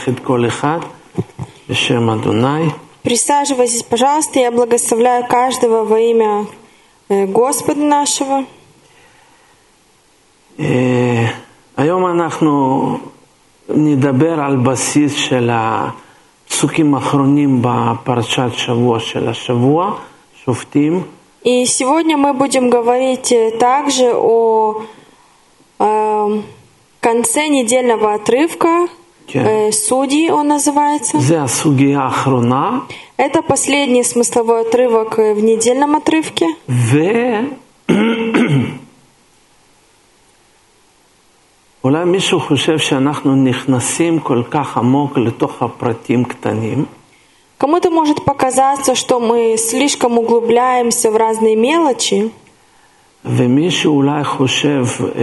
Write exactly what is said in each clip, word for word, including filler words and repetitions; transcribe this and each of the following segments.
Присаживайтесь, пожалуйста, я благословляю каждого во имя Господа нашего. היום אנחנו נדבר על בסיס של הפסוקים האחרונים בפרשת שבוע של השבוע, שופטים. И сегодня мы будем говорить также о э, конце недельного отрывка, э, Судьи он называется. Это последний смысловой отрывок в недельном отрывке. אולי מישהו חושב שאנחנו נכנסים כל כך עמוק לתוך הפרטים קטנים. Кому-то может показаться, что мы слишком углубляемся в разные мелочи. ומישהו אולי חושב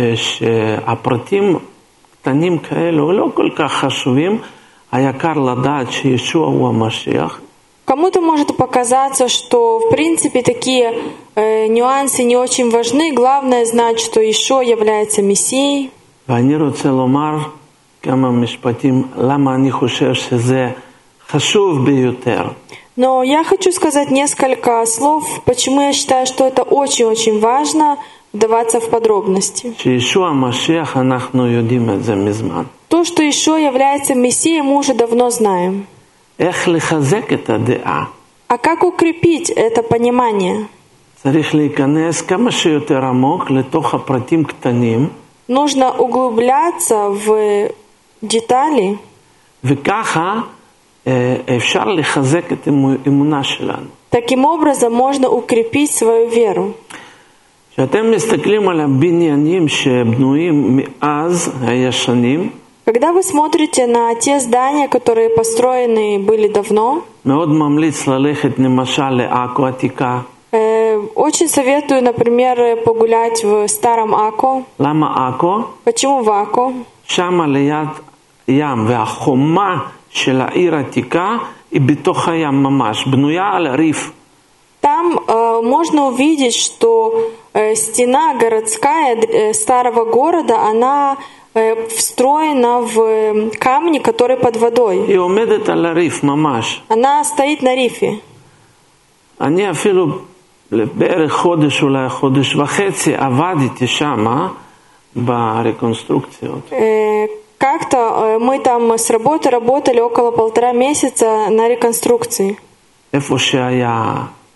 שהפרטים קטנים כאלו לא כל כך חשובים, העיקר לדעת שישוע הוא המשיח. Кому-то может показаться, что в принципе такие э, нюансы не очень важны. Главное знать, что Иешуа является Мессией. ואני רוצה לומר כמה משפטים למה אני חושב שזה חשוב ביותר. Но я хочу сказать несколько слов, почему я считаю, что это очень-очень важно вдаваться в подробности. שישוע המשיח אנחנו יודעים את זה מזמן. То, что Иешуа является Мессией, мы уже давно знаем. איך לחזק את הדעה? А как укрепить это понимание? צריך להיכנס כמה שיותר עמוק לתוך הפרטים קטנים. Нужно углубляться в детали. וככה אפשר לחזק את האמונה שלנו. Таким образом можно укрепить свою веру. כשאתם מסתכלים על הבניינים שבנויים מאז הישנים, когда вы смотрите на те здания, которые построены были давно, מאוד ממליץ ללכת למשל לעכו העתיקה. Очень советую, например, погулять в старом Ако. למה עכו? Почему в Ако? שם ליד ים, והחומה של העיר העתיקה היא בתוך הים ממש, בנויה על הריף. Там э, можно увидеть, что э, стена городская э, старого города, она э, встроена в камни, которые под водой. היא עומדת על הריף ממש. Она стоит на рифе. אני אפילו בערך חודש, אולי חודש וחצי, עבדתי שם ברקונסטרוקציות. Как-то мы там с работы работали около полтора месяца на реконструкции. איפה שהיה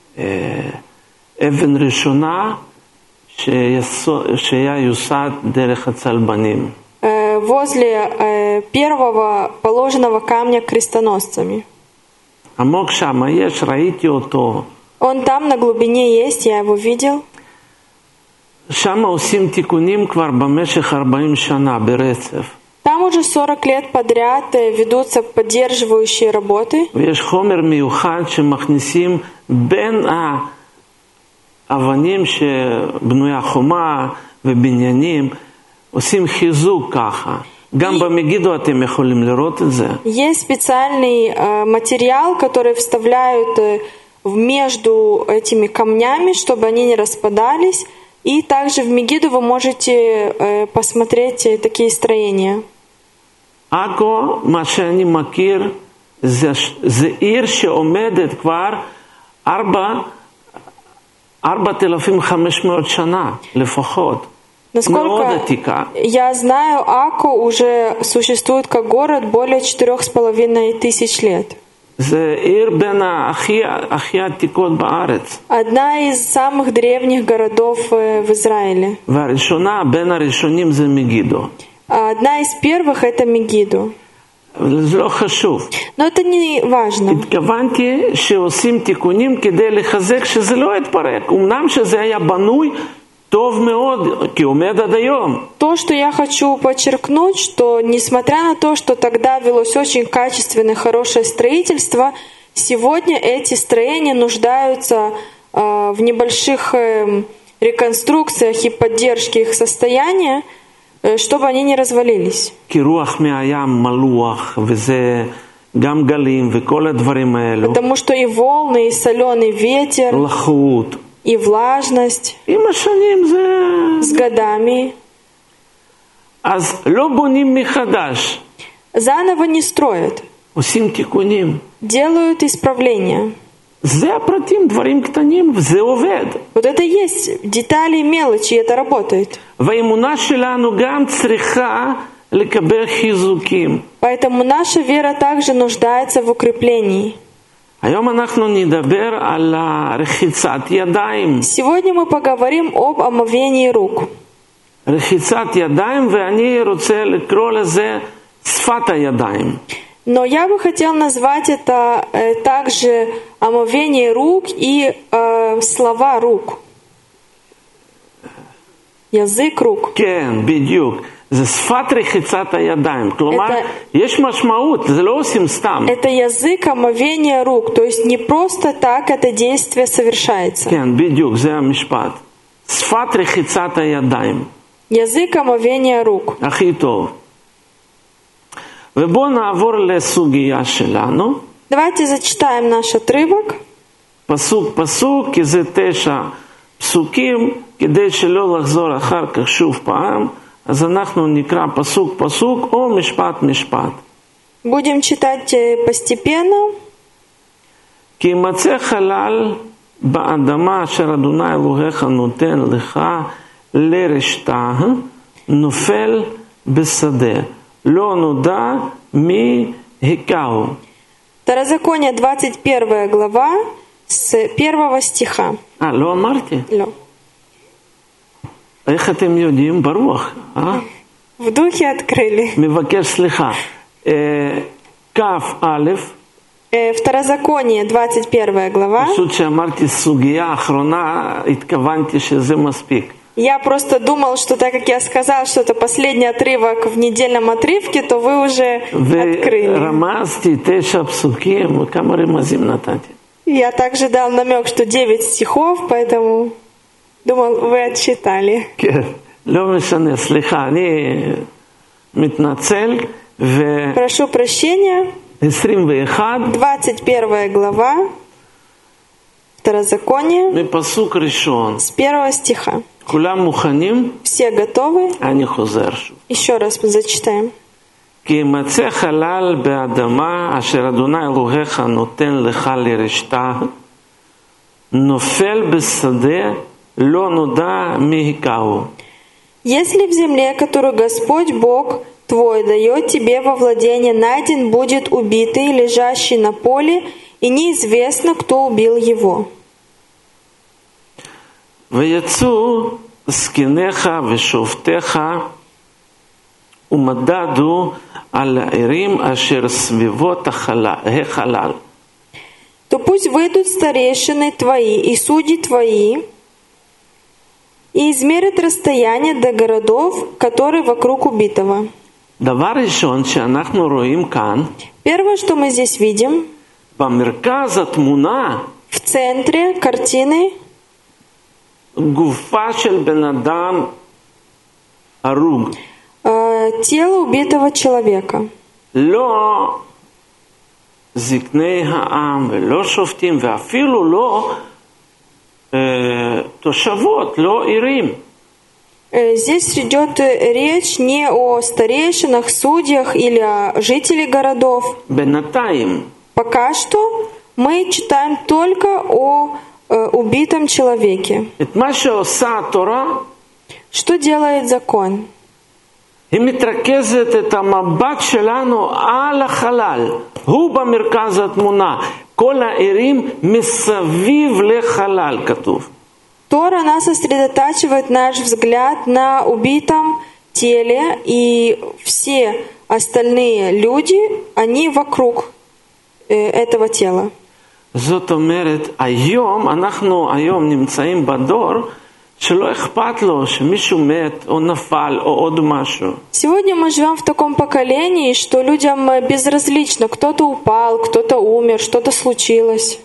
אבן ראשונה שהיה יוסד דרך הצלבנים. Возле первого положенного камня крестоносцами. עמוק שם יש, ראיתי אותו. Он там на глубине есть, я его видел. שם עושים תיקונים כבר במשך ארבעים שנה ברצף. Там уже сорок лет подряд ведутся поддерживающие работы. ויש חומר מיוחד שמכניסים בין האבנים שבנויה חומה ובניינים, עושים חיזוק ככה. גם במגידו אתם יכולים לראות את זה. Есть специальный материал, который вставляют между этими камнями, чтобы они не распадались. И также в Мегиду вы можете посмотреть такие строения. עכו, מה שאני מכיר, זה, זה עיר שעומדת כבר ארבעת אלפים וחמש מאות שנה לפחות. Насколько я знаю, Ако уже существует как город более четырех с половиной тысяч лет. זה עיר בין הכי, הכי עתיקות בארץ. Одна из самых древних городов в Израиле. והראשונה, בין הראשונים זה מגידו. Одна из первых это Мегидо. זה לא חשוב. Но это не важно. התכוונתי שעושים תיקונים כדי לחזק שזה לא יתפרק. אמנם שזה היה בנוי טוב מאוד, כי עומד עד היום. То, что я хочу подчеркнуть, что несмотря на то, что тогда велось очень качественное, хорошее строительство, сегодня эти строения нуждаются э, в небольших э, реконструкциях и поддержке их состояния, э, чтобы они не развалились. כי רוח מהים מלוח, וזה גם גלים וכל הדברים האלו. Потому что и волны, и соленый ветер, לחות. и влажность с годами. אז לא בונים מחדש. Заново не строят, עושים תיקונים. делают исправления. זה הפרטים, דברים קטנים, וזה עובד. Вот это есть детали и мелочи, и это работает. והאמונה שלנו גם צריכה לקבל חיזוקים. Поэтому наша вера также нуждается в укреплении. היום אנחנו נדבר על רחיצת ידיים. Сегодня мы поговорим об омовении рук. רחיצת ידיים, ואני רוצה לקרוא לזה שפת הידיים. Но я бы хотел назвать это э, также омовение рук и э, слова рук. язык рук. כן, בדיוק. זה שפת רחיצת הידיים. כלומר, Это- יש משמעות, זה לא עושים סתם. Это язык омовения рук, то есть не просто так это действие совершается. כן, בדיוק, זה המשפט. שפת רחיצת הידיים. Язык омовения рук. הכי טוב. ובואו נעבור לסוגיה שלנו. Давайте зачитаем наш отрывок. פסוק פסוק, כי זה תשע פסוקים, כדי שלא לחזור אחר כך שוב פעם, אז אנחנו נקרא פסוק פסוק או משפט משפט. Будем читать э, постепенно. כי ימצא חלל באדמה אשר אדוני אלוהיך נותן לך לרשתה, נופל בשדה, לא נודע מי הכהו. Второзаконие, двадцать первая глава, с первого стиха. אה, לא אמרתי? לא. איך אתם יודעים? ברוח. אה? В духе открыли. מבקש סליחה. אה, כף א', Э, Второзаконие, двадцать первая глава. פשוט שאמרתי סוגיה האחרונה, התכוונתי שזה מספיק. Я просто думал, что так как я сказал, что это последний отрывок в недельном отрывке, то вы уже открыли. ורמזתי תשע פסוקים, וכמה רמזים נתתי. Я также дал намек, что девять стихов, поэтому думал, вы отчитали. כן, לא משנה, סליחה, אני מתנצל, ו-עשרים Прошу прощения. ואחת, двадцать первая глава, Второзаконие, מפסוק ראשון, с первого стиха. כולם מוכנים? Все готовы? אני חוזר שוב. Еще раз зачитаем. כי ימצא חלל באדמה אשר אדוני אלוהיך נותן לך לרשתה, נופל בשדה, לא נודע מי הכהו. Если в земле, которую Господь Бог твой дает тебе во владение, найден будет убитый, лежащий на поле, и неизвестно, кто убил его. ויצאו זקניך ושופטיך ומדדו על הערים אשר סביבות החלל- החלל. То пусть выйдут старейшины твои и судьи твои, и измерят расстояние до городов, которые вокруг убитого. דבר ראשון שאנחנו רואים כאן, Первое, что мы здесь видим, במרכז התמונה, в центре картины גופה של בן אדם הרוג. э, тело убитого человека. לא זקני העם ולא שופטים ואפילו לא אה, תושבות, לא עירים. Э, Здесь идет э, речь не о старейшинах, судьях или о жителях городов. בינתיים, Пока что мы читаем только о э, убитом человеке. את מה שעושה התורה, Что делает закон? היא מתרכזת את המבט שלנו על החלל. הוא במרכז התמונה. כל הערים מסביב לחלל כתוב. Тора, она сосредотачивает наш взгляд на убитом теле, и все остальные люди, они вокруг э, этого тела. זאת אומרת, היום, אנחנו היום נמצאים בדור שלא אכפת לו שמישהו מת או נפל או עוד משהו. Сегодня мы живем в таком поколении, что людям э, безразлично, кто-то упал, кто-то умер, что-то случилось.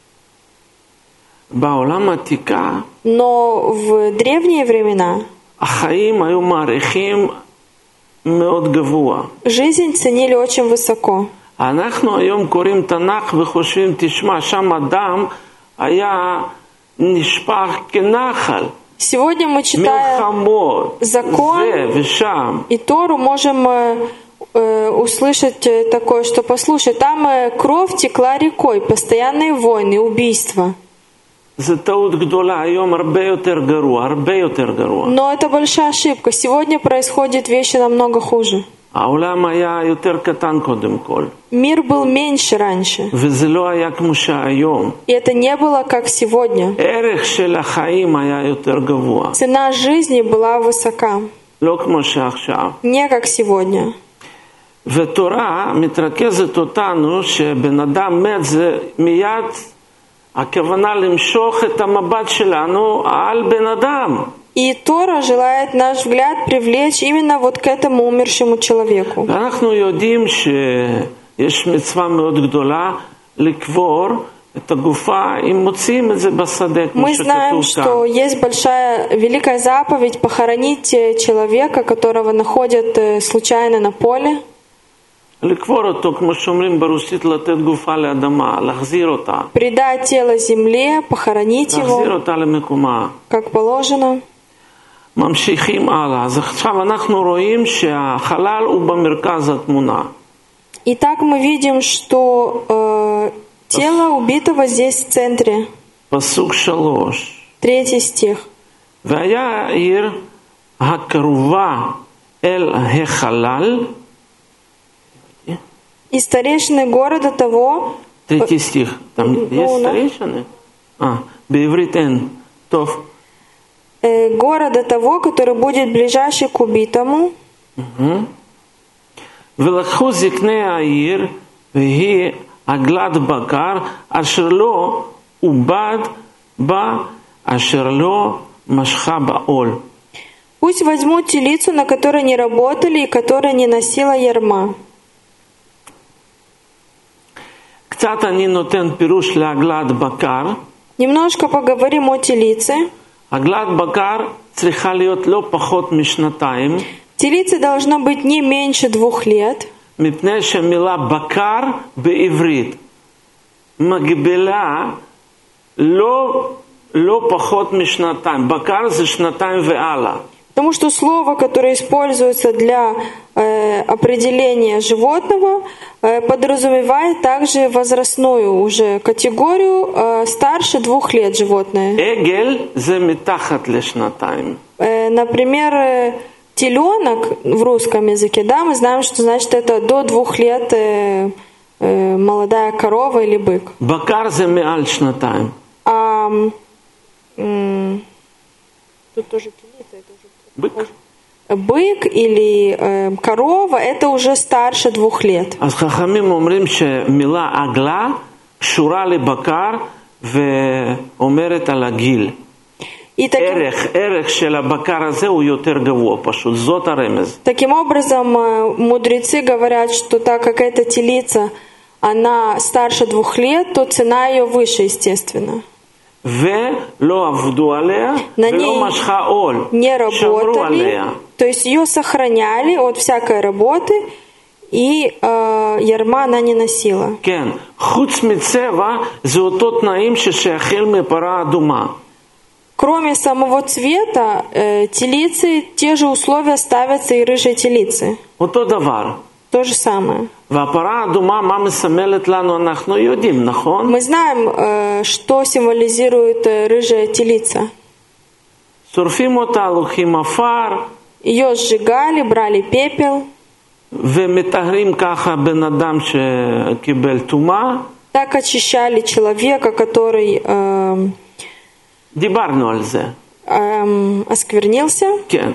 בעולם העתיקה, Но в древние времена החיים היו מעריכים מאוד גבוה. жизнь ценили очень высоко. אנחנו היום קוראים תנ"ך וחושבים, תשמע, שם אדם היה נשפך כנחל. Сегодня мы читаем מלחמות, закон זה ושם. и Тору, можем э, э, услышать э, такое, что послушай, там э, кровь текла рекой, постоянные войны, убийства. זה טעות גדולה, היום הרבה יותר גרוע, הרבה יותר גרוע. Но это большая ошибка. Сегодня происходят вещи намного хуже. העולם היה יותר קטן קודם כל. Мир был меньше раньше. וזה לא היה כמו שהיום. И это не было как сегодня. הערך של החיים היה יותר גבוה. Цена жизни была высока. לא כמו שעכשיו. Не как сегодня. ותורה מתרכזת אותנו שבן אדם מת זה מיד הכוונה למשוך את המבט שלנו על בן אדם. И Тора желает наш взгляд привлечь именно вот к этому умершему человеку. אנחנו יודעים שיש מצווה מאוד גדולה לקבור את הגופה אם מוצאים את זה בשדה כמו Мы знаем, שכתוב כאן. что есть большая, великая заповедь похоронить человека, которого находят э, случайно на поле. לקבור אותו, כמו שאומרים ברוסית, לתת גופה לאדמה, להחזיר אותה. Предать тело земле, похоронить להחזיר его, אותה למקומה. как положено. ממשיכים הלאה. אז עכשיו אנחנו רואים שהחלל הוא במרכז התמונה. Итак, мы видим, что э, тело убитого здесь в центре. פסוק שלוש. Третий стих. והיה העיר הקרובה אל החלל. И старейшины города того... Третий стих. Там Ну, есть да. старейшины? А, בעברית אין. טוב. э, города того, который будет ближайший к убитому. ולקחו זקני העיר, והיא עגלת בקר, אשר לא עובד בה, אשר לא משכה בעול. Пусть возьмут телицу, на которой не работали и которая не носила ярма. קצת אני נותן פירוש לעגלת בקר. Немножко поговорим о телице. עגלת בקר צריכה להיות לא פחות משנתיים, Телица должна быть не меньше двух лет, מפני שהמילה בקר בעברית מגבילה לא, לא פחות משנתיים. בקר זה שנתיים והלאה. потому что слово, которое используется для э, определения животного, э, подразумевает также возрастную уже категорию э, старше двух лет животное. עגל זה מתחת לשנתיים. Э, например, э, теленок в русском языке, да, мы знаем, что значит это до двух лет э, э, молодая корова или бык. בקר זה מעל שנתיים. А м, тут тоже телица, это уже בק. бык или э, корова, это уже старше двух лет. אז חכמים אומרים שמילה עגלה קשורה לבקר ואומרת על הגיל. И таким, ערך, ערך של הבקר הזה הוא יותר גבוה פשוט, זאת הרמז. таким образом э, мудрецы говорят, что так как эта телица, она старше двух лет, то цена ее выше, естественно. ולא עבדו עליה На ולא ней משכה עול. не שמרו עליה. работали, то есть ее сохраняли от всякой работы, и э, ярма она не носила. כן, חוץ מצבע זה אותו תנאים ששייכים מפרה אדומה. Кроме самого цвета, э, телицы, те же условия ставятся и рыжей телицы. אותו דבר. То же самое. והפרה האדומה, מה מסמלת לנו אנחנו יודעים, נכון? Мы знаем, э, что символизирует э, рыжая телица. שורפים אותה, לוקחים עפר, Ее сжигали, брали пепел. ומטהרים ככה בן אדם שקיבל טומאה. Так очищали человека, который э, דיברנו על זה. э, осквернился. כן.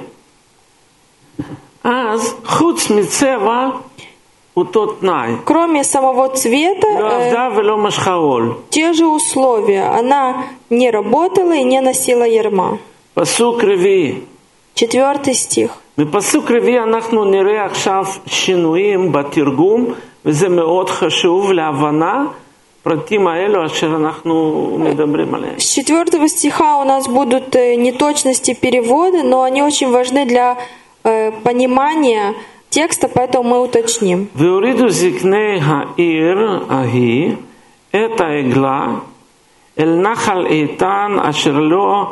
אז חוץ מצבע אותו תנאי. Кроме самого цвета, לא э, עבדה ולא משכה עול. те же условия. Она не работала и не носила ярма. פסוק רביעי. Четвертый стих. בפסוק רביעי אנחנו נראה עכשיו שינויים בתרגום, וזה מאוד חשוב להבנה פרטים האלו אשר אנחנו מדברים עליהם. С четвертого стиха у нас будут э, неточности перевода, но они очень важны для э, понимания текста, поэтому мы уточним. והורידו זקני העיר ההיא את העגלה אל נחל איתן אשר לא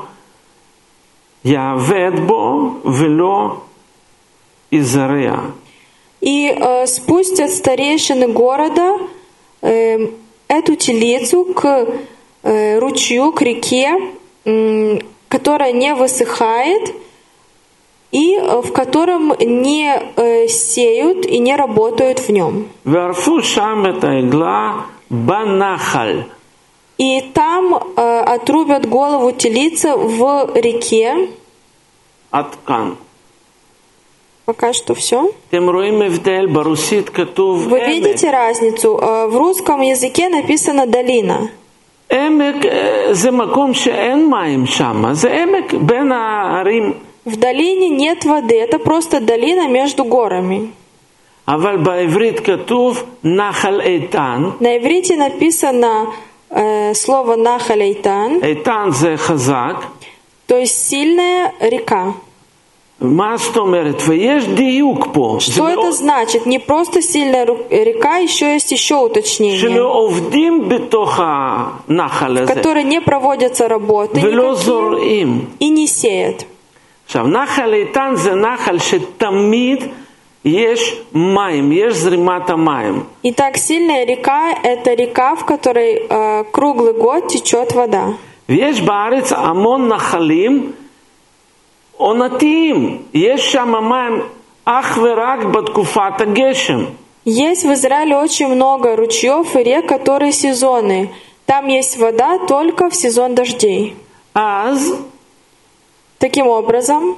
יעבד בו ולא יזרע. и э, спустят старейшины города э, эту телицу к э, ручью, к реке, э, которая не высыхает, и э, в котором не э, сеют и не работают в нем. וערפו שם את העגלה בנחל. И там э, отрубят голову телицы в реке. עד כאן. Пока что все. אתם רואים הבדל? ברוסית כתוב Вы עמק. видите разницу? Э, В русском языке написано долина. עמק אה, זה מקום שאין מים שם, זה עמק בין הערים. В долине нет воды, это просто долина между горами. אבל בעברית כתוב נחל איתן. На иврите написано э, слово нахалейтан, איתן זה חזק. то есть сильная река. מה זאת אומרת? ויש דיוק פה. Что это значит? Не просто сильная ру- река, еще есть еще уточнение, שלא עובדים בתוך הנחל в הזה. которой не проводятся работы ולא никакие זורעים. и не сеют. עכשיו, נחל איתן זה נחל שתמיד יש מים, יש זרימת המים. Итак, сильная река — это река, в которой э, круглый год течет вода. ויש בארץ המון נחלים עונתיים. יש שם מים אך ורק בתקופת הגשם. Есть в Израиле очень много ручьев и рек, которые сезонные. Там есть вода только в сезон дождей. אז Таким образом,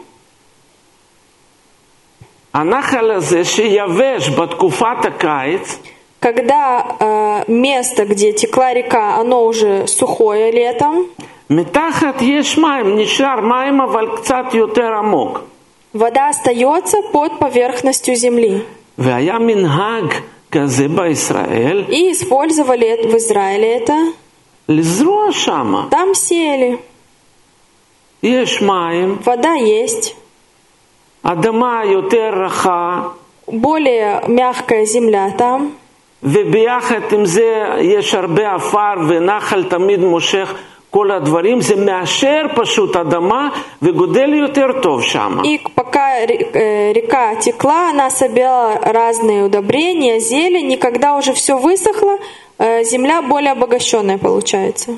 הנחל הזה שיבש בתקופת הקיץ, когда э, место, где текла река, оно уже сухое летом, מתחת יש מים, נשאר מים אבל קצת יותר עמוק. вода остается под поверхностью земли. והיה מנהג כזה בישראל, И использовали это- в Израиле это. לזרוע שמה. Там сеяли. יש מים, Вода есть. אדמה יותר רכה, Более мягкая земля там. וביחד עם זה יש הרבה עפר ונחל תמיד מושך כל הדברים, זה מאשר פשוט אדמה וגודל יותר טוב שם. И пока ре- э, река текла, она собирала разные удобрения, зелень, и когда уже все высохло, э, земля более обогащенная получается.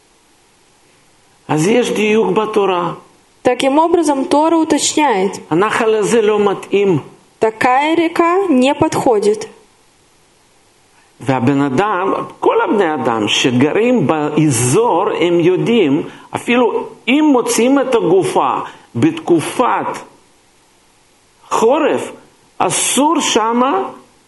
אז יש דיוק בתורה. Таким образом, Тора уточняет, הנחל הזה לא מתאים. такая река не подходит. והבן אדם, כל הבני אדם שגרים באזור, הם יודעים, אפילו אם מוצאים את הגופה בתקופת חורף, אסור שמה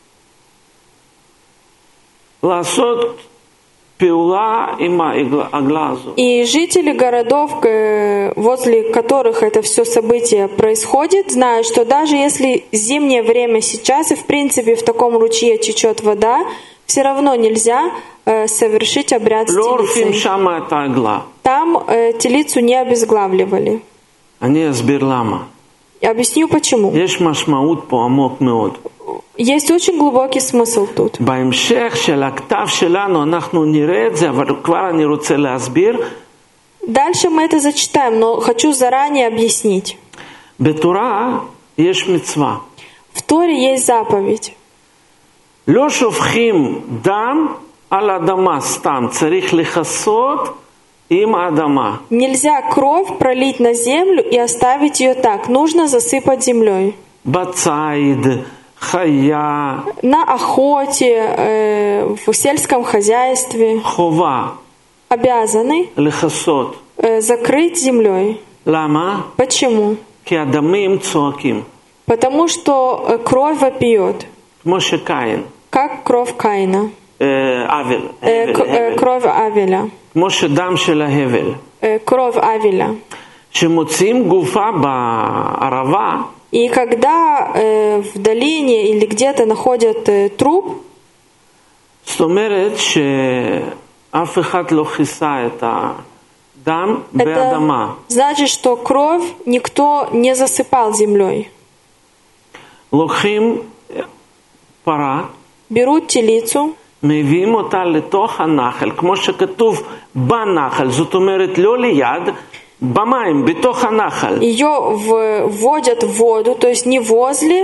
לעשות פעולה עם העגלה הזאת. И жители городов, э, возле которых это все событие происходит, знают, что даже если зимнее время сейчас и в принципе в таком ручье течет вода, все равно нельзя э, совершить обряд с לא עורפים телицей. שמה את העגלה. Там э, телицу не обезглавливали. אני אסביר למה. Объясню почему. יש משמעות פה עמוק מאוד. Есть очень глубокий смысл тут. בהמשך של הכתב שלנו אנחנו נראה את זה, אבל כבר אני רוצה להסביר. Дальше мы это зачитаем, но хочу заранее объяснить. בתורה יש מצווה. В Торе есть заповедь. לא שופכים דם על אדמה סתם, צריך לכסות עם האדמה. Нельзя кровь пролить на землю и оставить ее так. Нужно засыпать землей. בציד, חיה, На охоте, э, в сельском хозяйстве חובה обязаны לכסות. э, закрыть землей. למה? Почему? כי הדמים צועקים, Потому что э, кровь вопиет, כמו שקין. как кровь Каина, אה, אבל, э, הבל, к- э, הבל. кровь Авеля, כמו שדם של ההבל. э, кровь Авеля. שמוצאים גופה בערבה, И когда э, в долине или где-то находят э, труп, זאת אומרת שאף אחד לא כיסה את הדם באדמה. это значит, что кровь никто не засыпал землей. לוקחים פרה, Берут телицу, מביאים אותה לתוך הנחל, כמו שכתוב בנחל, זאת אומרת לא ליד, במים, בתוך הנחל. ее в- вводят в воду, то есть не возле,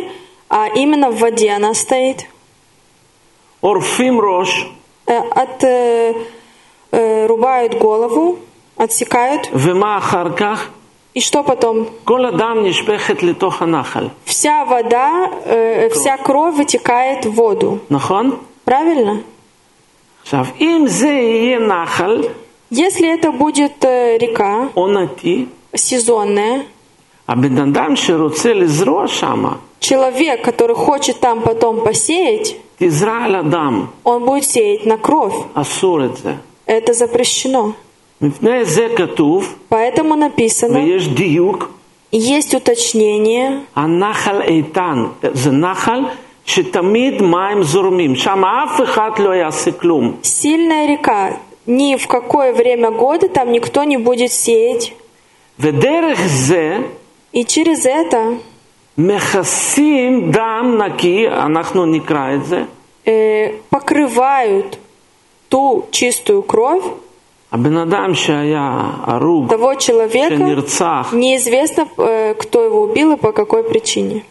а именно в воде она стоит. עורפים ראש, Э, От, э, э, рубают голову, отсекают. ומה אחר כך? И что потом? כל הדם נשפכת לתוך הנחל. Вся вода, э, вся кровь вытекает в воду. נכון? Правильно? עכשיו, אם זה יהיה נחל Если это будет э, река עונתי, сезонная, הבן אדם שרוצה לזרוע שמה, человек, который хочет там потом посеять, תזרע על הדם. он будет сеять на кровь. אסור את זה. Это запрещено. מפני זה כתוב, Поэтому написано, ויש דיוק, есть уточнение, הנחל איתן. זה נחל שתמיד מים זורמים. שם אף אחד לא יעשה כלום. сильная река, ни в какое время года там никто не будет сеять. ודרך זה И через это מכסים דם נקי, אנחנו נקרא את זה, э, покрывают ту чистую кровь הבן אדם שהיה הרוג, того человека, שנרצח, неизвестно, э, кто его убил и по какой причине.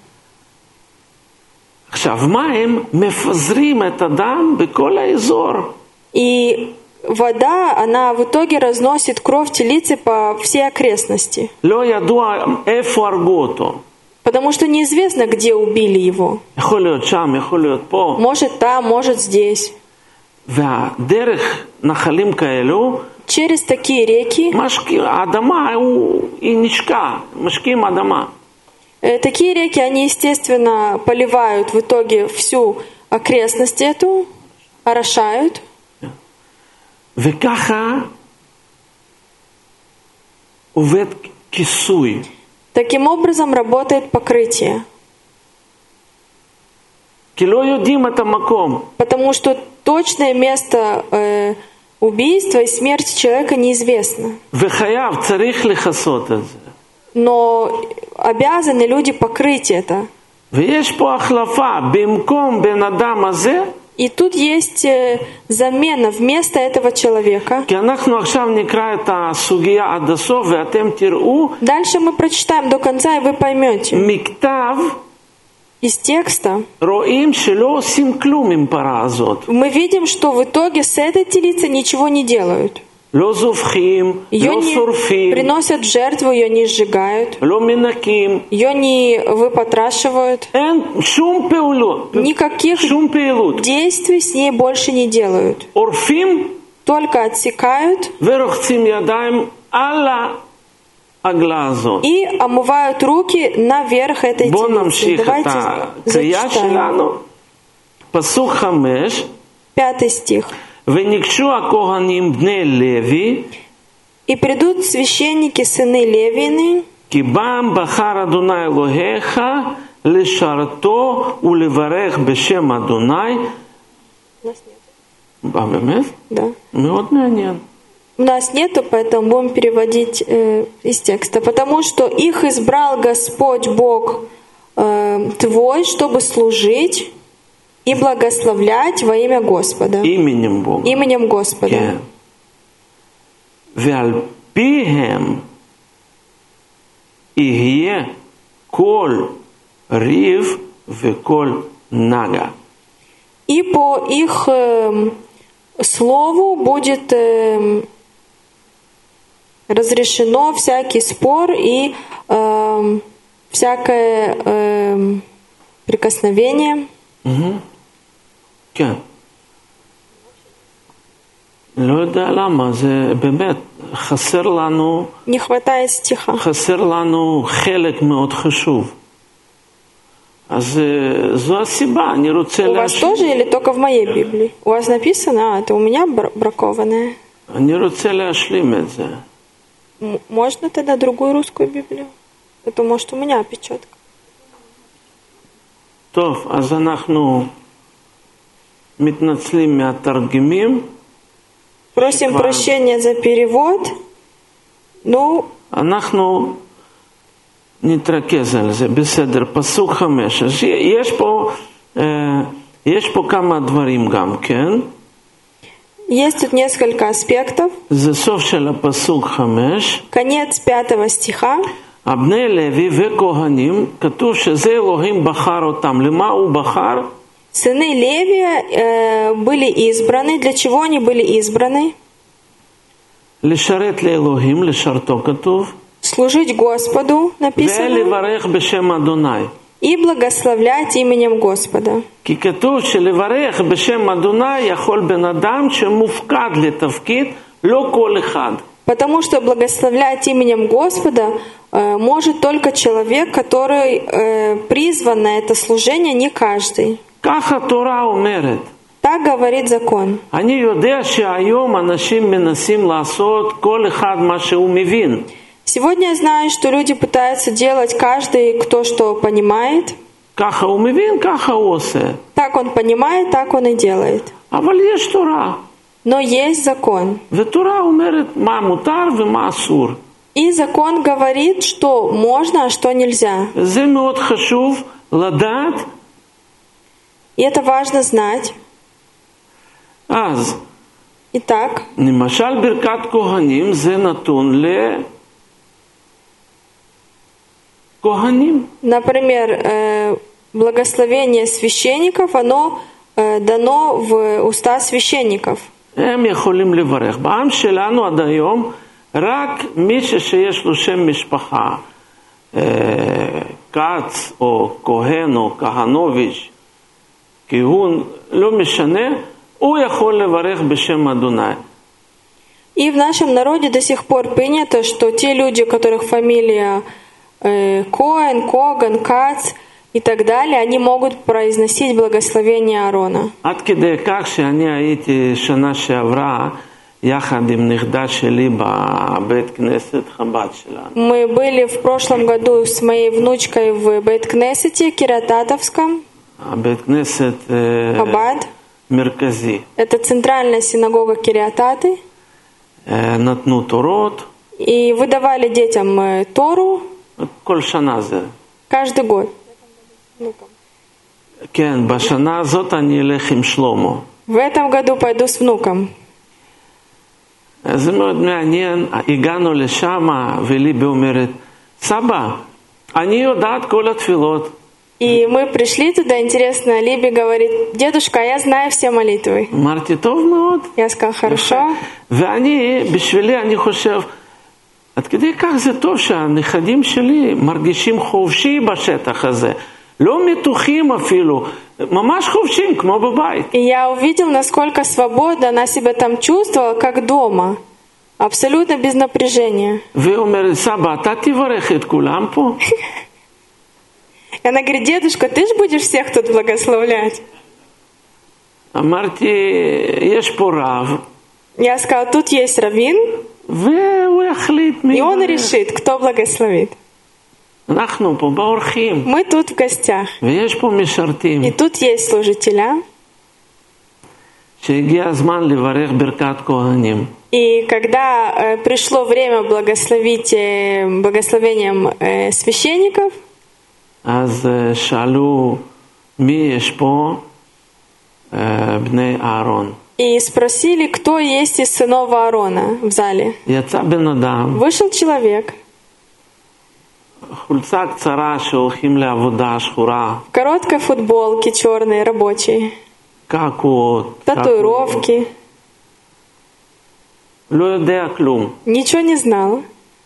עכשיו מה הם? מפזרים את הדם בכל האזור. И вода, она в итоге разносит кровь телицы по всей окрестности. לא ידוע איפה הרגו אותו. Потому что неизвестно, где убили его. יכול להיות שם, יכול להיות פה. Может там, может здесь. והדרך נחלים כאלו, Через такие реки, משקיע, האדמה הוא, היא נשקע, משקיעים אדמה. э, такие реки, они, естественно, поливают в итоге всю окрестность эту, орошают. וככה עובד כיסוי. Таким образом работает покрытие. כי לא יודעים את המקום. Потому что точное место э, убийства и смерти человека неизвестно. וחייב, צריך לכסות את זה. Но обязаны люди покрыть это. ויש פה החלפה, במקום בן אדם הזה, И тут есть э, замена вместо этого человека. כי אנחנו עכשיו נקרא את הסוגיה עד הסוף, ואתם תראו Дальше мы прочитаем до конца, и вы поймете. מכתב, Из текста רואים שלא עושים כלום עם פרה הזאת. мы видим, что в итоге с этой телицей ничего не делают. לא זובחים, Ее לא не שורפים, приносят в жертву, ее не сжигают, לא מנקים, ее не выпотрашивают. אין שום פעולות, Никаких שום פעילות. действий с ней больше не делают. עורפים Только отсекают ורוחצים ידיים על העגלה הזאת. и омывают руки наверх этой בואו телицы. נמשיך את Давайте הקריאה зачитаем. שלנו. פסוק חמש, Пятый стих. וניגשו הכהנים בני לוי, «И придут священники, сыны Левины, כי בם בחר אדוני אלוהיך לשרתו ולברך בשם אדוני. אה, באמת? да. מאוד מעניין. У нас нету, поэтому будем переводить э, из текста. Потому что их избрал Господь Бог э, твой, чтобы служить и благословлять во имя Господа. именем Бога. Именем Господа. כן. ועל פיהם יהיה כל ריב וכל נגע. И по их э, слову будет э, разрешено всякий спор и э, всякое э, прикосновение. Mhm. כן. לא יודע למה, זה באמת חסר לנו, Не хватает стиха. חסר לנו חלק מאוד חשוב. אז אה, זו הסיבה, אני רוצה У вас тоже להשלים, или только в моей Библии? У вас написано, а это у меня бр- бракованное. אני רוצה להשלים את זה. М- Можно тогда другую русскую Библию? Это может у меня опечатка. טוב, אז אנחנו מתנצלים מהתרגמים. Просим Шикван. прощения за перевод. Ну, אנחנו נתרכז על זה, בסדר, פסוק חמש. אז יש פה, אה, יש פה כמה דברים גם, כן? есть тут несколько аспектов. זה סוף של הפסוק חמש. Конец пятого стиха. הבני לוי וכהנים, כתוב שזה אלוהים בחר אותם. למה הוא בחר? Сыны Левия э, были избраны. Для чего они были избраны? לשרת לאלוהים, לשרתו כתוב. Служить Господу, написано, ולברך בשם אדוני. и благословлять именем Господа. כי כתוב שלברך בשם אדוני יכול בן אדם שמופקד לתפקיד, לא כל אחד. Потому что благословлять именем Господа э, может только человек, который э, призван на это служение, не каждый. כך התורה אומרת. Так говорит закон. אני יודע שהיום אנשים מנסים לעשות כל אחד מה שהוא מבין. Сегодня я знаю, что люди пытаются делать каждый, кто что понимает. ככה הוא מבין, ככה הוא עושה. Так он понимает, так он и делает. אבל יש תורה. Но есть закон. ותורה אומרת מה מותר ומה אסור. И закон говорит, что можно, а что нельзя. זה מאוד חשוב לדעת. И это важно знать. אז, Итак, למשל ברכת כהנים זה נתון לכהנים. например, э, благословение священников, оно э, дано в уста священников. הם יכולים לברך. בעם שלנו עד היום, רק מי שיש לו שם משפחה, כץ או כהן או כהנוביץ', כהון, לא משנה, הוא יכול לברך בשם אדוני. И в нашем народе до сих пор принято, что те люди, у которых фамилия э, Коэн, Коган, Кац и так далее, они могут произносить благословение Аарона. עד כדי כך שאני הייתי שנה שעברה יחד עם נכדה שלי בבית כנסת חב"ד שלנו. Мы были в прошлом году с моей внучкой в Бейт-Кнессете Кириататовском. הבית כנסת Хабад. מרכזי. Это центральная синагога Кириататы. נתנו תורות. И выдавали детям э, Тору כל שנה זה. каждый год. כן, בשנה הזאת אני אלך עם שלמה. В этом году пойду с внуком. זה מאוד מעניין, הגענו לשם וליבי אומרת, סבא, אני יודעת כל התפילות. И мы пришли туда, интересно, Либи говорит, дедушка, я знаю все молитвы. אמרתי, טוב מאוד. Я сказал, хорошо. ואני, בשבילי, אני חושב, עד כדי כך זה טוב שהנכדים שלי מרגישים חופשי בשטח הזה. לא מתוחים אפילו, ממש חופשים, כמו בבית. И я увидел, насколько свободно она себя там чувствовала, как дома. Абсолютно без напряжения. והיא אומרת, סבא, אתה תברך את כולם פה? И она говорит, дедушка, ты же будешь всех тут благословлять. אמרתי, יש פה רב. Я сказал, тут есть раввин, והוא יחליט מי и он יברך. решит, кто благословит. אנחנו פה באורחים. Мы тут в гостях. ויש פה משרתים. И тут есть служителя. שהגיע הזמן לברך ברכת כהנים. И когда э, пришло время благословить э, благословением э, священников, אז שאלו מי יש פה בני אהרון. и спросили, кто есть из сынов Аарона в зале. יצא בן אדם, Вышел человек חולצה קצרה שהולכים לעבודה שחורה, в короткой футболке черной, рабочей, קעקועות, татуировки, לא יודע כלום. ничего не знал.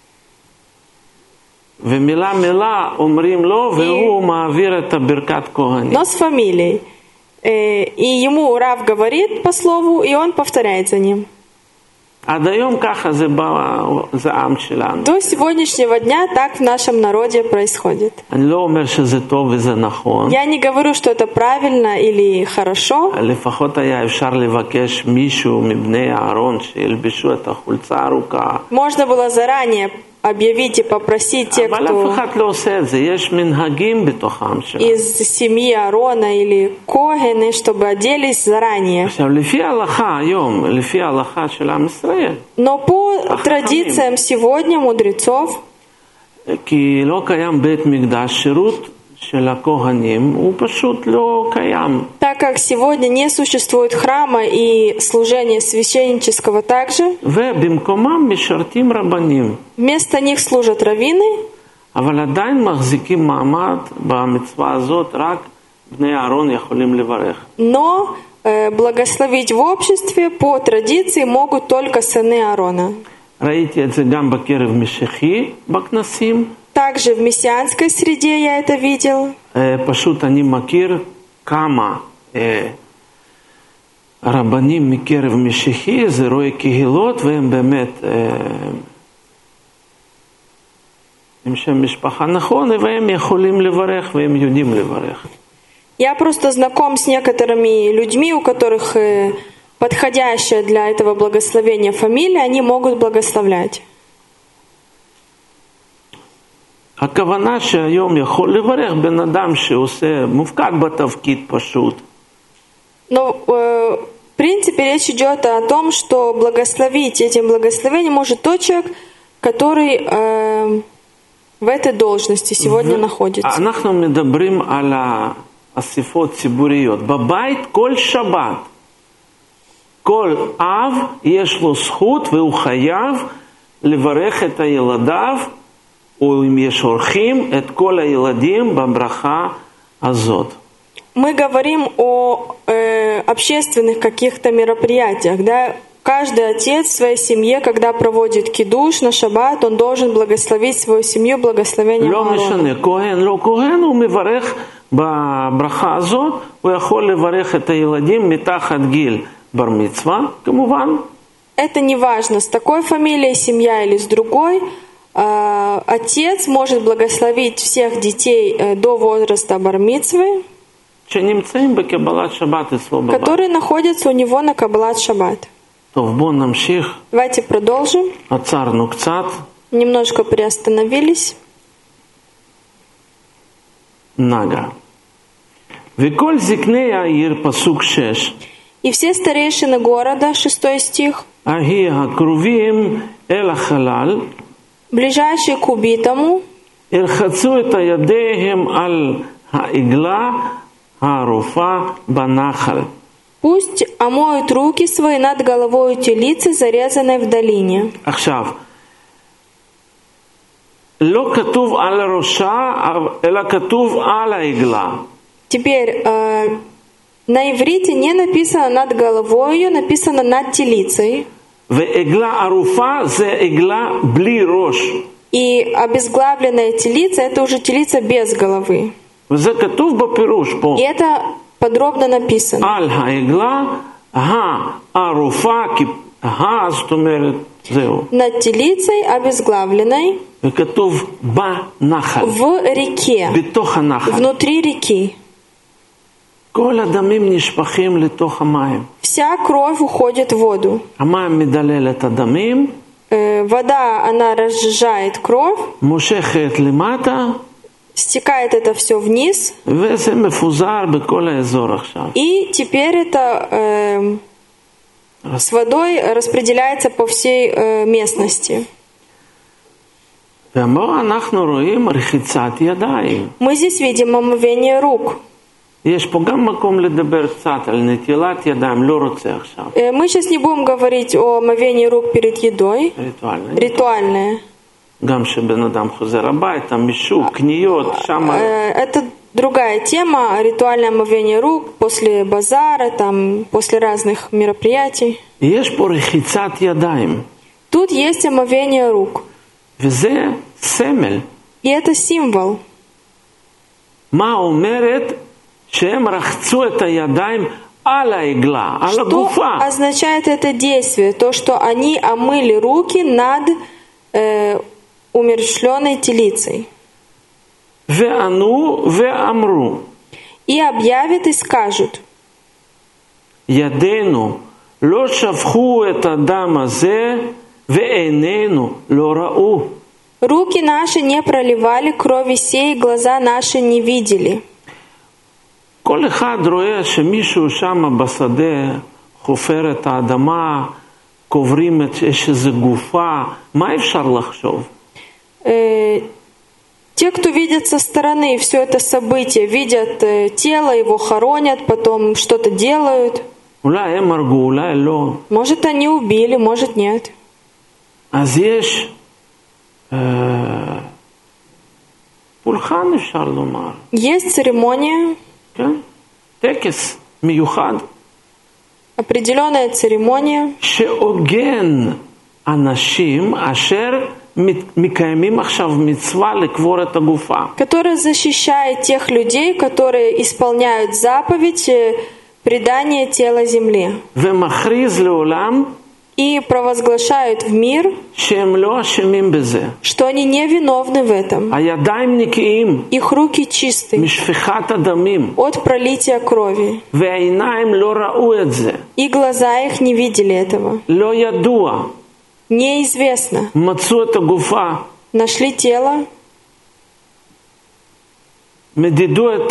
ומילה מילה אומרים לו, והוא מעביר את הברכת כהנים. Но с фамилией. Э, И ему Рав говорит по слову, и он повторяет за ним. עד היום ככה זה בעם שלנו. До сегодняшнего дня так в нашем народе происходит. אני לא אומר שזה טוב וזה נכון. Я не говорю, что это правильно или хорошо. לפחות היה אפשר לבקש מישהו מבני אהרון שילבשו את החולצה הארוכה. Можно было заранее объявить и попросить тех, אבל אף кто אחד לא עושה את זה, יש מנהגים בתוכם שלנו. из семьи Аарона или Когены, чтобы оделись заранее. עכשיו, לפי ההלכה היום, לפי ההלכה של עם ישראל, Но по традициям сегодня мудрецов, כי לא קיים בית מקדש, שירות של הכהנים הוא פשוט לא קיים. так как сегодня не существует храма и служения священнического также, ובמקומם משרתים רבנים. вместо них служат раввины, אבל עדיין מחזיקים מעמד במצווה הזאת, רק בני אהרון יכולים לברך. Но э, благословить в обществе по традиции могут только сыны Аарона. ראיתי את זה גם בקרב משיחי בכנסים. Также в мессианской среде я это видел. פשוט אני מכיר כמה רבנים מקרב משיחי, זה רואי קהילות, והם באמת עם שם משפחה נכון, והם יכולים לברך, והם יודעים לברך. Я просто знаком с некоторыми людьми, у которых э, подходящая для этого благословения фамилия, они могут благословлять. הכוונה שהיום יכול לברך בן אדם שעושה, מופקד בתפקיד פשוט. Но э, в принципе речь идет о том, что благословить этим благословением может тот человек, который э, в этой должности сегодня находится. אנחנו מדברים על האספות ציבוריות. בבית כל שבת, כל אב יש לו זכות והוא חייב לברך את הילדיו, או אם יש אורחים, את כל הילדים בברכה הזאת. Мы говорим о э, общественных каких-то мероприятиях, да? Каждый отец в своей семье, когда проводит кидуш на шаббат, он должен благословить свою семью благословением לא Аарона. משנה, כהן, לא כהן, הוא מברך בברכה הזאת, הוא יכול לברך את הילדים מתחת גיל בר מצווה, כמובן. Это не важно, с такой фамилией семья или с другой. Э, отец может благословить всех детей э, до возраста бар-мицвы, שנמצאים בקבלת שבת אצלו בבית. которые находятся у него на Каббалат Шаббат. טוב, בואו נמשיך. Давайте продолжим. עצרנו קצת. Немножко приостановились. נגה. וכל זקני העיר, פסוק שש. И все старейшины города, шестой стих, ההיא הקרובים אל החלל, ближайшие к убитому, ירחצו את ידיהם על העגלה הערופה בנחל. пусть омоют руки свои над головой телицы, зарезанной в долине. עכשיו, לא כתוב על הראשה, אלא כתוב על העגלה. Теперь э, на иврите не написано над головой ее, написано над телицей. ועגלה ערופה זה עגלה בלי ראש. И обезглавленная телица — это уже телица без головы. וזה כתוב בפירוש פה. И это подробно написано. על העגלה הערופה, ה, זאת אומרת, זהו. Над телицей обезглавленной וכתוב בנחל. в реке, בתוך הנחל. внутри реки. כל הדמים נשפכים לתוך המים. Вся кровь уходит в воду. המים מדלל את הדמים. Э, вода, она разжижает кровь, מושכת למטה. стекает это все вниз. וזה מפוזר בכל האזור עכשיו. И теперь это э, с водой распределяется по всей э, местности. ואמרו, אנחנו רואים רחיצת ידיים. Мы здесь видим омовение рук. יש פה גם מקום לדבר קצת על נטילת ידיים, לא רוצה עכשיו. Э, мы сейчас не будем говорить о омовении рук перед едой. ריטואלne. Ритуальное. גם שבן אדם חוזר הביתה, מישהו, קניות, שם... Э, это другая тема, ритуальное омовение рук после базара, там, после разных мероприятий. יש פה רחיצת ידיים. Тут есть омовение рук. וזה סמל. И это символ. מה אומרת שהם רחצו את הידיים על העגלה, על Что הגופה. означает это действие? То, что они омыли руки над э, умерщвленной телицей. וענו ואמרו. И объявят и скажут: ידינו לא שפכו את הדם הזה ועינינו לא ראו. руки наши не проливали крови сей, глаза наши не видели. כל אחד רואה שמישהו שם בשדה חופר את האדמה, קוברים את איזו גופה, מה אפשר לחשוב? Э, те, кто видят со стороны все это событие, видят э, тело, его хоронят, потом что-то делают. אולי הם הרגו, אולי לא. Может, они убили, может, нет. אז יש אה, מבחן אפשר לומר. Есть церемония, כן? טקס מיוחד. определенная церемония, שעוגן אנשים אשר מקיימים עכשיו מצווה לקבור את הגופה. которая защищает тех людей, которые исполняют заповедь э, предания тела земли ומכריז לעולם и провозглашают в мир, שהם לא אשמים בזה. что они не виновны в этом. הידיים נקיים Их руки чисты משפיכת הדמים, от пролития крови, והעיניים לא ראו את זה. и глаза их не видели этого. לא ידוע. Неизвестно. מצאו את הגופה, Нашли тело, מדידו את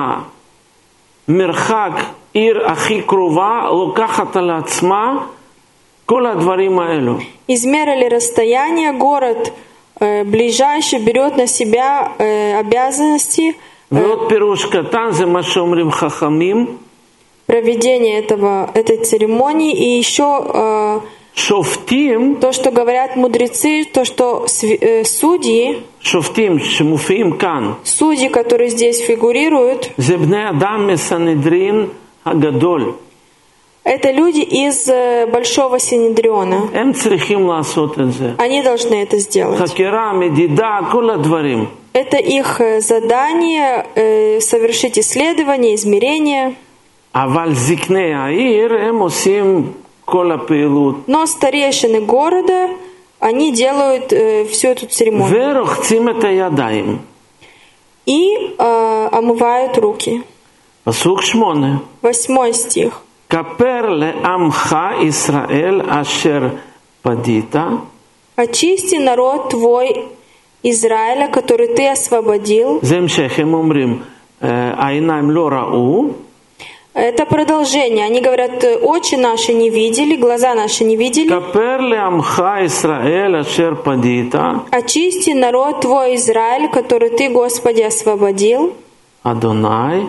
המרחק, עיר הכי קרובה, לוקחת על עצמה כל הדברים האלו. измерили расстояние, город э, ближайший берет на себя э, обязанности ועוד פירוש קטן, זה מה שאומרים חכמים, проведения этого, этой церемонии. И еще э, שופטים, то, что говорят мудрецы, то, что сви- э, судьи, שופטים שמופיעים כאן, судьи, которые здесь фигурируют, זה בני אדם מסנהדרין הגדול. это люди из э, Большого Синедриона. הם צריכים לעשות את זה. Они должны это сделать. חקירה, מדידה, כל הדברים. Это их э, задание э, совершить исследование, измерение. אבל זקני העיר הם עושים כל הפעילות. Но старейшины города, они делают э, всю эту церемонию. ורוחצים את הידיים. И э, омывают руки. פסוק שמונה. Восьмой стих. כפר לעמך ישראל אשר פדית, «Очисти народ твой Израиля, который ты освободил». זה המשך, הם אומרים, העיניים לא ראו, Это продолжение. Они говорят, очи наши не видели, глаза наши не видели. כפר לעמך ישראל אשר פדית, «Очисти народ твой Израиль, который ты, Господи, освободил». אדוני,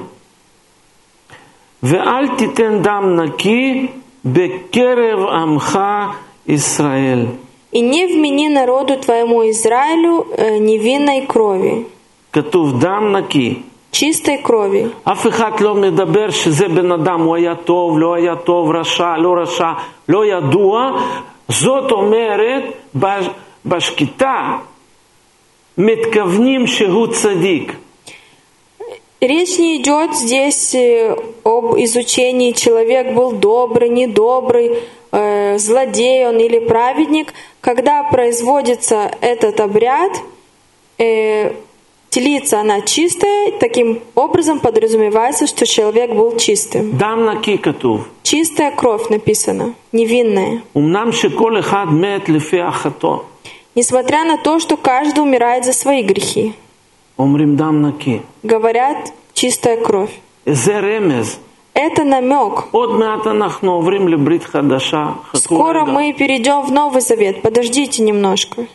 ואל תיתן דם נקי בקרב עמך ישראל. «И не вмени народу твоему Израилю э, невинной крови». כתוב דם נקי. Чистой крови. אף אחד לא מדבר שזה בן אדם, הוא היה טוב, לא היה טוב, רשע, לא רשע, לא ידוע. זאת אומרת, בשקיטה מתכוונים שהוא צדיק. Речь не идет здесь э, об изучении, человек был добрый, недобрый, э, злодей он или праведник. Когда производится этот обряд, э, телица она чистая, таким образом подразумевается, что человек был чистым. דם נקי כתוב. Чистая кровь написано, невинная. אמנם שכל אחד מת לפי החטוא. Несмотря на то, что каждый умирает за свои грехи. אומרים דם נקי. Говорят, чистая кровь. זה רמז. Это намек. עוד מעט אנחנו עוברים לברית חדשה. Скоро мы перейдем в Новый Завет. Подождите немножко.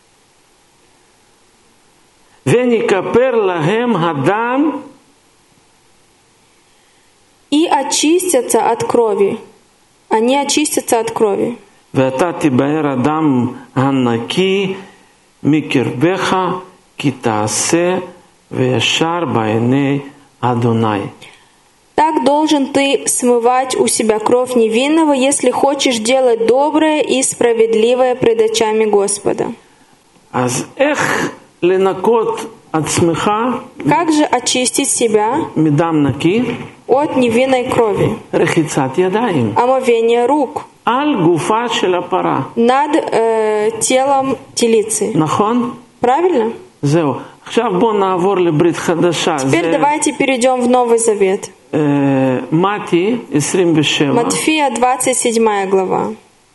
ונכפר להם הדם. И очистятся от крови. Они очистятся от крови. ואתה תבער הדם הנקי מקרבך, כי תעשה וישר בעיני אדוני. Так должен ты смывать у себя кровь невинного, если хочешь делать доброе и справедливое пред очами Господа. אז איך לנקות עצמך Как же очистить себя מדם נקי? от невинной крови? רחיצת ידיים. Омовение рук על גופה של הפרה. над э, телом телицы. נכון? Правильно? זהו. עכשיו בואו נעבור לברית חדשה. Теперь давайте перейдем в Новый Завет. מתי עשרים ושבע. Матфея, двадцать седьмая глава.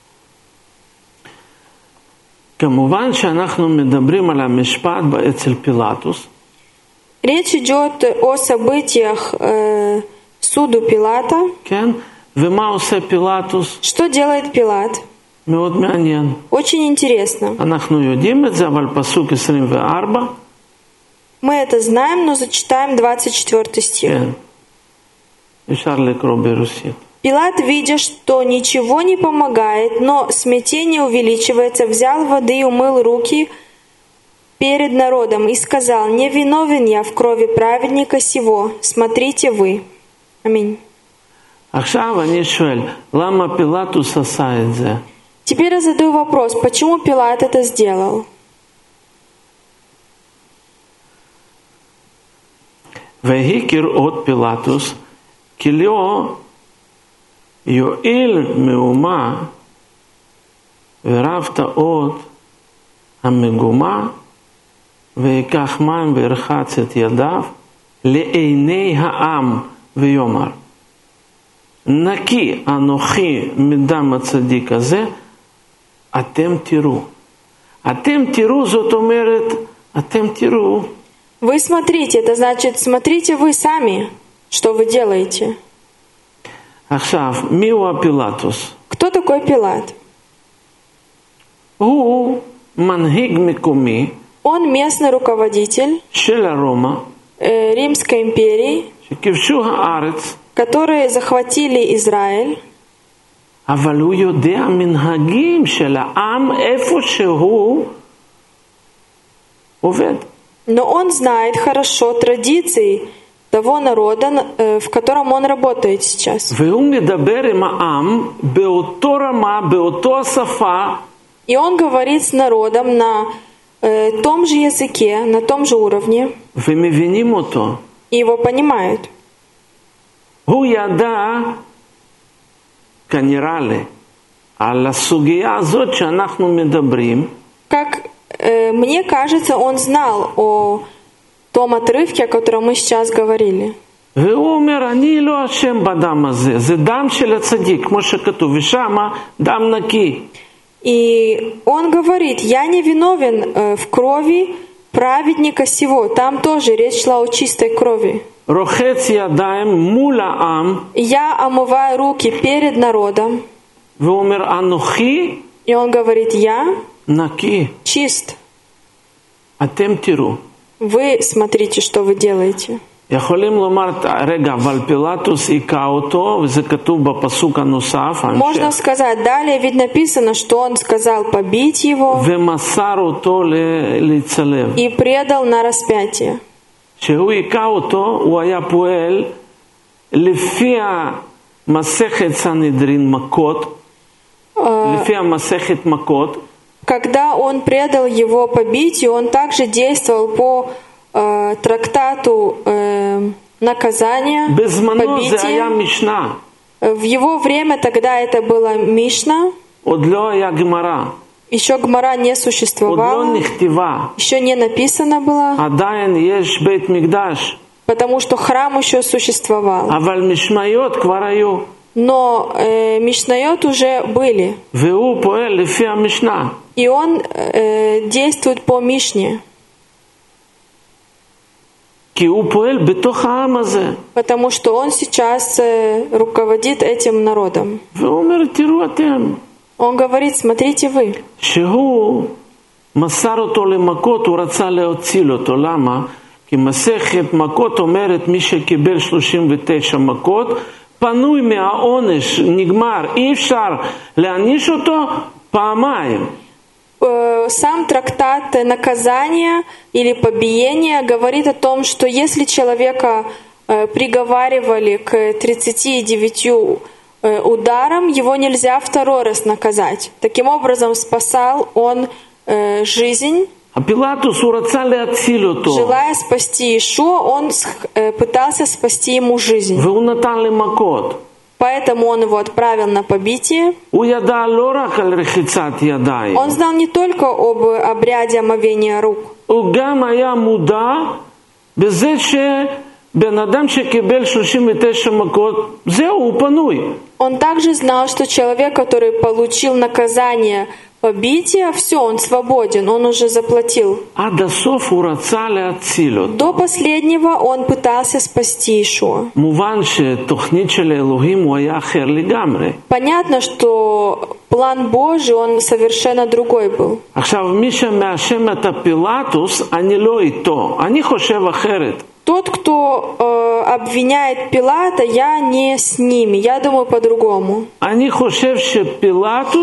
כמובן שאנחנו מדברים על המשפט אצל פילטוס. Речь идет о событиях э, суду Пилата. כן? ומה עושה פילטוס? Что делает Пилат? מאוד מעניין. Очень интересно. אנחנו יודעים את זה, אבל פסוק עשרים וארבע. Мы это знаем, но зачитаем двадцать четвёртый стих. כן. אפשר לקרוא ברוסית. Пилат, видя, что ничего не помогает, но смятение увеличивается, взял воды и умыл руки перед народом и сказал: «Не виновен я в крови праведника сего, смотрите вы». Аминь. עכשיו אני שואל, למה פילטוס עשה את זה? Теперь я задаю вопрос, почему Пилат это сделал? ויהי כראות פילטוס, כי לא יועיל מהומה ורב תאות המגומה, ויקח מים וירחץ את ידיו לעיני העם ויאמר: נקי אנוכי מדם הצדיק הזה, אתם תראו. אתם תראו זאת אומרת, אתם תראו. Вы смотрите, это значит, смотрите вы сами, что вы делаете. עכשיו, מיהו הפילטוס? Кто такой Пилат? הוא מנהיג מקומי Он местный руководитель של הרומא, э, Римской империи, שכבשו הארץ, которые захватили Израиль, אבל הוא יודע מנהגים של העם איפה שהוא עובד. но он знает хорошо традиции того народа, э, в котором он работает сейчас. והוא מדבר עם העם באותו רמה, באותו השפה, И он говорит с народом на э, том же языке, на том же уровне, ומבינים אותו. и его понимают. הוא ידע, כנראה לי, על הסוגיה הזאת שאנחנו מדברים, Как э, мне кажется, он знал о том отрывке, о котором мы сейчас говорили. והוא אומר, אני לא אשם בדם הזה, זה דם של הצדיק, כמו שכתוב, ושמה דם נקי. И он говорит: «Я не виновен э, в крови праведника сего». Там тоже речь шла о чистой крови. רוחץ ידיים מול העם, «Я омываю руки перед народом». והוא אומר, אנוכי И он говорит: «Я נקי, чист. אתם תראו. Вы смотрите, что вы делаете». יכולים לומר, רגע, אבל פילטוס היכה אותו, וזה כתוב בפסוק הנוסף, Можно сказать, далее ведь написано, что он сказал побить его ומסר אותו להצלב. и предал на распятие. כשהוא היכה אותו, הוא היה פועל לפי המסכת סנהדרין מכות, לפי המסכת מכות, Когда он предал его побитию, он также действовал по э, трактату э, наказания, בזמנו זה היה побития. משנה, В его время тогда это была Мишна, עוד לא היה גמרא, еще Гмара не עוד לא существовала, נכתבה, еще не написано было, עדיין יש בית מקדש, потому что храм еще существовал. אבל משמעיות כבר היו, Но э, Мишнайот уже были, והוא פועל לפי המשנה. и он э, действует по Мишне, כי הוא פועל בתוך העם הזה. потому что он сейчас э, руководит этим народом. והוא אומר, תראו אתם, Он говорит: смотрите вы. שהוא מסר אותו למכות, הוא רצה להציל אותו. למה? כי מסכת מכות אומרת, מי שקיבל שלושים ותשע מכות, פנוי מהעונש, נגמר, אי אפשר להעניש אותו פעמיים. Э, Сам трактат наказания или побиения говорит о том что если человека э, приговаривали к тридцати девяти э, ударам, его нельзя второй раз наказать. Таким образом спасал он э, жизнь. הפילטוס הוא רצה להציל אותו, Желая спасти Иешуа, он сх- э, пытался спасти ему жизнь. והוא נתן למכות. Поэтому он его отправил на побитие. הוא ידע לא רק על רחיצת ידיים, Он знал не только об обряде омовения рук, הוא גם היה מודע בזה שבן אדם שקיבל שלושים ותשע מכות, זהו, הוא פנוי. он также знал, что человек, который получил наказание побития, все, он свободен, он уже заплатил. עד הסוף הוא רצה להציל אותו. До последнего он пытался спасти Иешуа. מובן שתוכנית של אלוהים הוא היה אחר לגמרי. Понятно, что план Божий, он совершенно другой был. עכשיו מי שמאשם את הפילטוס, אני לא איתו, אני חושב אחרת. Тот, кто э, обвиняет Пилата, я не с ними, я думаю по-другому. אני חושב שפילטוס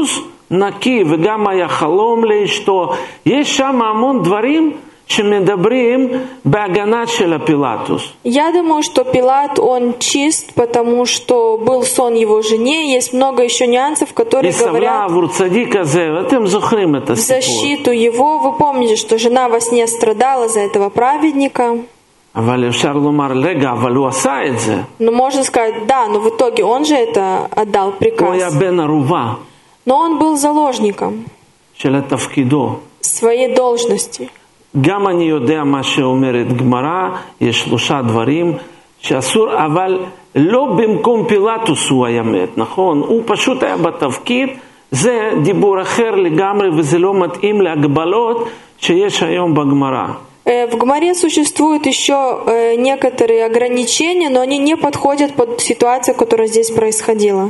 נקי, וגם היה חלום לאשתו. יש שם המון דברים שמדברים בהגנה של הפילטוס. Я думаю, что Пилат, он чист, потому что был сон его жене. Есть много еще нюансов, которые היא סבלה говорят עבור צדיק הזה, ואתם זוכרים את в הסיפור. защиту его. Вы помните, что жена во сне страдала за этого праведника. אבל אפשר לומר, רגע, אבל הוא עשה את זה. Но можно сказать, да, но в итоге он же это отдал הוא היה приказ. בן ערובה Но он был заложником של התפקידו. своей должности. גם אני יודע מה שאומרת גמרא, יש שלושה דברים שאסור, אבל לא במקום פילטוס הוא היה מת, נכון? הוא פשוט היה בתפקיד, זה דיבור אחר לגמרי וזה לא מתאים להגבלות שיש היום בגמרא. В Гмаре существуют еще некоторые ограничения, но они не подходят под ситуацию, которая здесь происходила.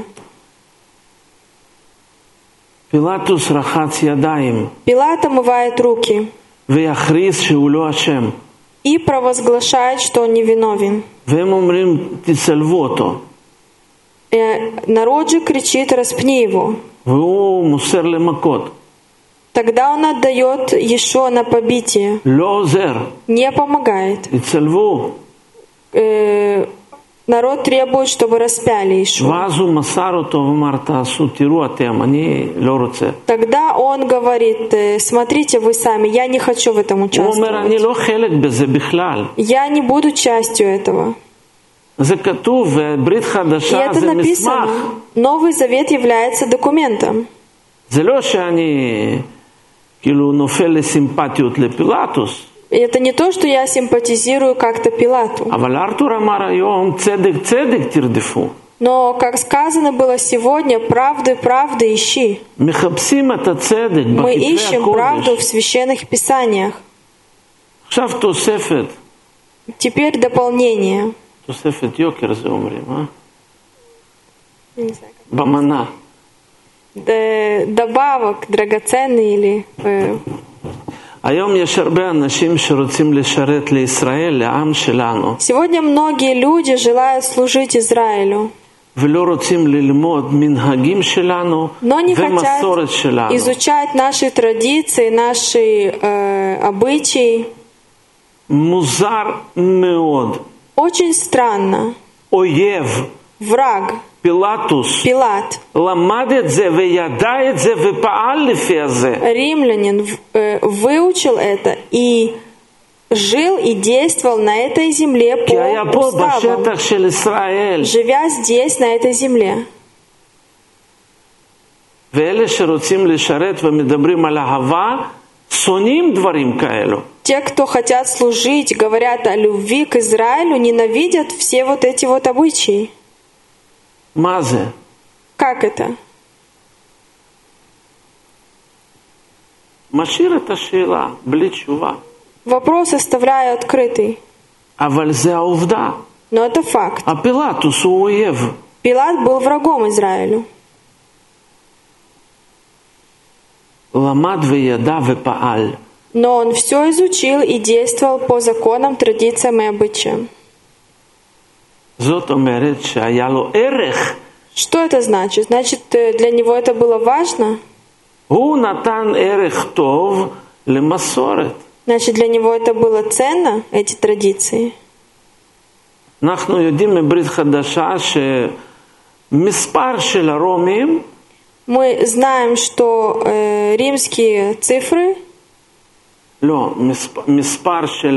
פילטוס רחץ ידיים Пилат омывает руки ויכריז שהוא לא אשם. и провозглашает, что он невиновен. והם אומרים, תצלבו אותו. Народ же кричит: распни его. והוא מוסר למכות. Тогда он отдает Иешуа на побитие, לא עוזר. не помогает. תצלבו. Э, народ требует, чтобы распяли Иешуа. ואז הוא מסר אותו ואמר, תעשו, תראו אתם, אני לא רוצה. Тогда он говорит: смотрите вы сами, я не хочу в этом הוא אומר, אני участвовать. לא חלק בזה בכלל. Я не буду частью этого. זה כתוב, ברית И חדשה это זה מסמך. написано. Новый Завет является דокументом. זה לא שאני כאילו נופל לסימפטיות לפילטוס. И это не то, что я симпатизирую как-то Пилату. אבל ארתור אמר היום, צדק צדק תרדפו. Но, как сказано было сегодня, правды, правды ищи. מחפשים את הצדק Мы בכתבי ищем правду в הקודש. священных писаниях. עכשיו תוספת, Теперь дополнение. תוספת יוקר זה אומרים, אה? במנה. Д- Добавок драгоценный или... э, היום יש הרבה אנשים שרוצים לשרת לישראל, לעם שלנו, Сегодня многие люди желают служить Израилю, ולא רוצים ללמוד מנהגים שלנו но не хотят ומסורת שלנו. изучать наши традиции, наши э, обычаи. מוזר מאוד. Очень странно. אויב, Враг, פילטוס, Пилат, למד את זה וידע את זה ופעל לפי זה. римлянин, в- э, выучил это и жил и действовал на этой земле כי היה по פה уставам, בשטח של ישראל. живя здесь, на этой земле. ואלה שרוצים לשרת ומדברים על אהבה, שונאים דברים כאלו. Те, кто хотят служить, говорят о любви к Израилю, ненавидят все вот эти вот обычаи. מה זה? Как это? משאיר את השאלה בלי תשובה. Вопрос оставляю открытый, אבל זה העובדה. но это факт. הפילטוס הוא אויב. Пилат был врагом Израилю, למד וידע ופעל. но он все изучил и действовал по законам, традициям и обычаям. זאת אומרת שהיה לו ערך. Что это значит? Значит, э, для него это было важно? הוא נתן ערך טוב למסורת. Значит, для него это было ценно, эти традиции? אנחנו יודעים מברית חדשה שמספר של הרומים Мы знаем, что э, римские цифры, לא, מספר, מספר של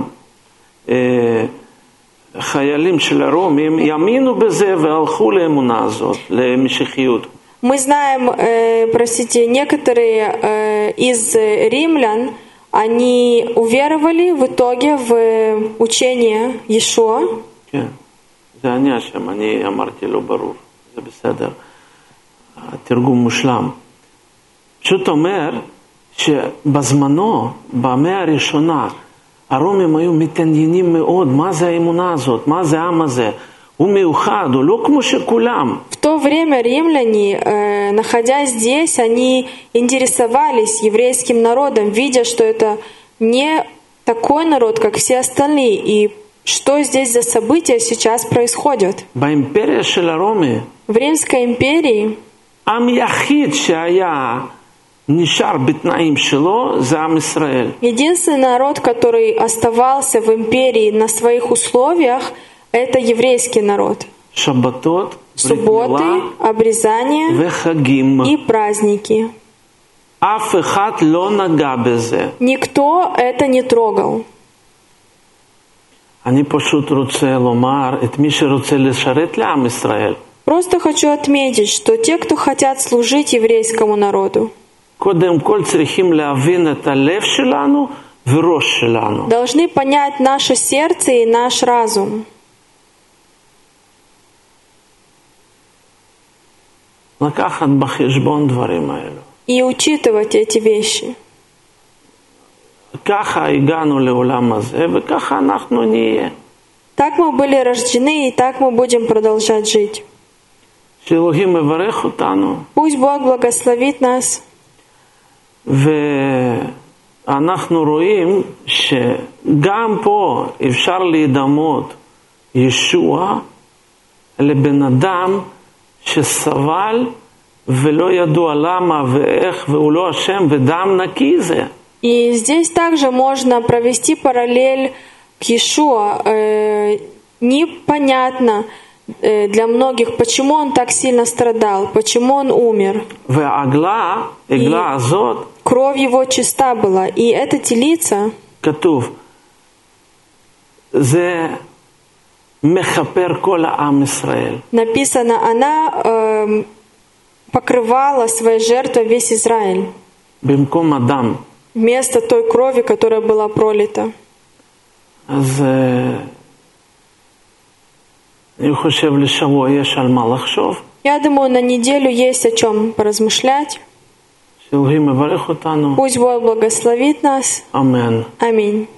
החיילים של הרומים יאמינו בזה והלכו לאמונה הזאת, למשיחיות. мы знаем, э, простите, некоторые э, из римлян, они уверовали в итоге в учение Иешуа. כן, זה אני אשם, אני אמרתי לו ברור, זה בסדר, התרגום מושלם. פשוט אומר שבזמנו, במאה הראשונה, הרומים היו מתעניינים מאוד, מה זה האמונה הזאת, מה זה העם הזה, הוא מיוחד, הוא לא כמו שכולם. В то время римляне, э, находясь здесь, они интересовались еврейским народом, видя, что это не такой народ, как все остальные, и что здесь за события сейчас происходят. באימפריה של הרומי, В Римской империи עם יחיד שהיה נשאר בתנאים שלו, זה עם ישראל. Единственный народ, который оставался в империи на своих условиях, это еврейский народ. שבתות, Субботы, обрезания וחגים. и праздники. אף אחד לא נגע בזה. Никто это не трогал. אני פשוט רוצה לומר, את מי שרוצה לשרת לעם ישראל, Просто хочу отметить, что те, кто хотят служить еврейскому народу, קודם כל צריכים להבין את הלב שלנו וראש שלנו. должны понять наше сердце и наш разум. לקחת בחשבון דברים האלו. И учитывать эти вещи. ככה הגענו לעולם הזה, וככה אנחנו נהיה. Так мы были рождены, и так мы будем продолжать жить. שאלוהים מברך אותנו, Пусть Бог благословит нас. ואנחנו רואים שגם פה אפשר להידמות ישוע לבן אדם שסבל ולא ידוע למה ואיך והוא לא אשם ודם נקי זה. И здесь также можно провести параллель к Иешуа. Э, непонятно э, для многих, почему он так сильно страдал, почему он умер. והעגלה, העגלה הזאת, Кровь его чиста была, и эта телица, כתוב, זה מכפר כל העם ישראל. написано, она э, покрывала своей жертвой весь Израиль, במקום הדם. вместо той крови, которая была пролита. אז אני חושב לשבוע יש על מה לחשוב. Я думаю, на неделю есть о чем поразмышлять. שאלוהים מברך אותנו. Пусть Бог благословит нас. אמן. Аминь.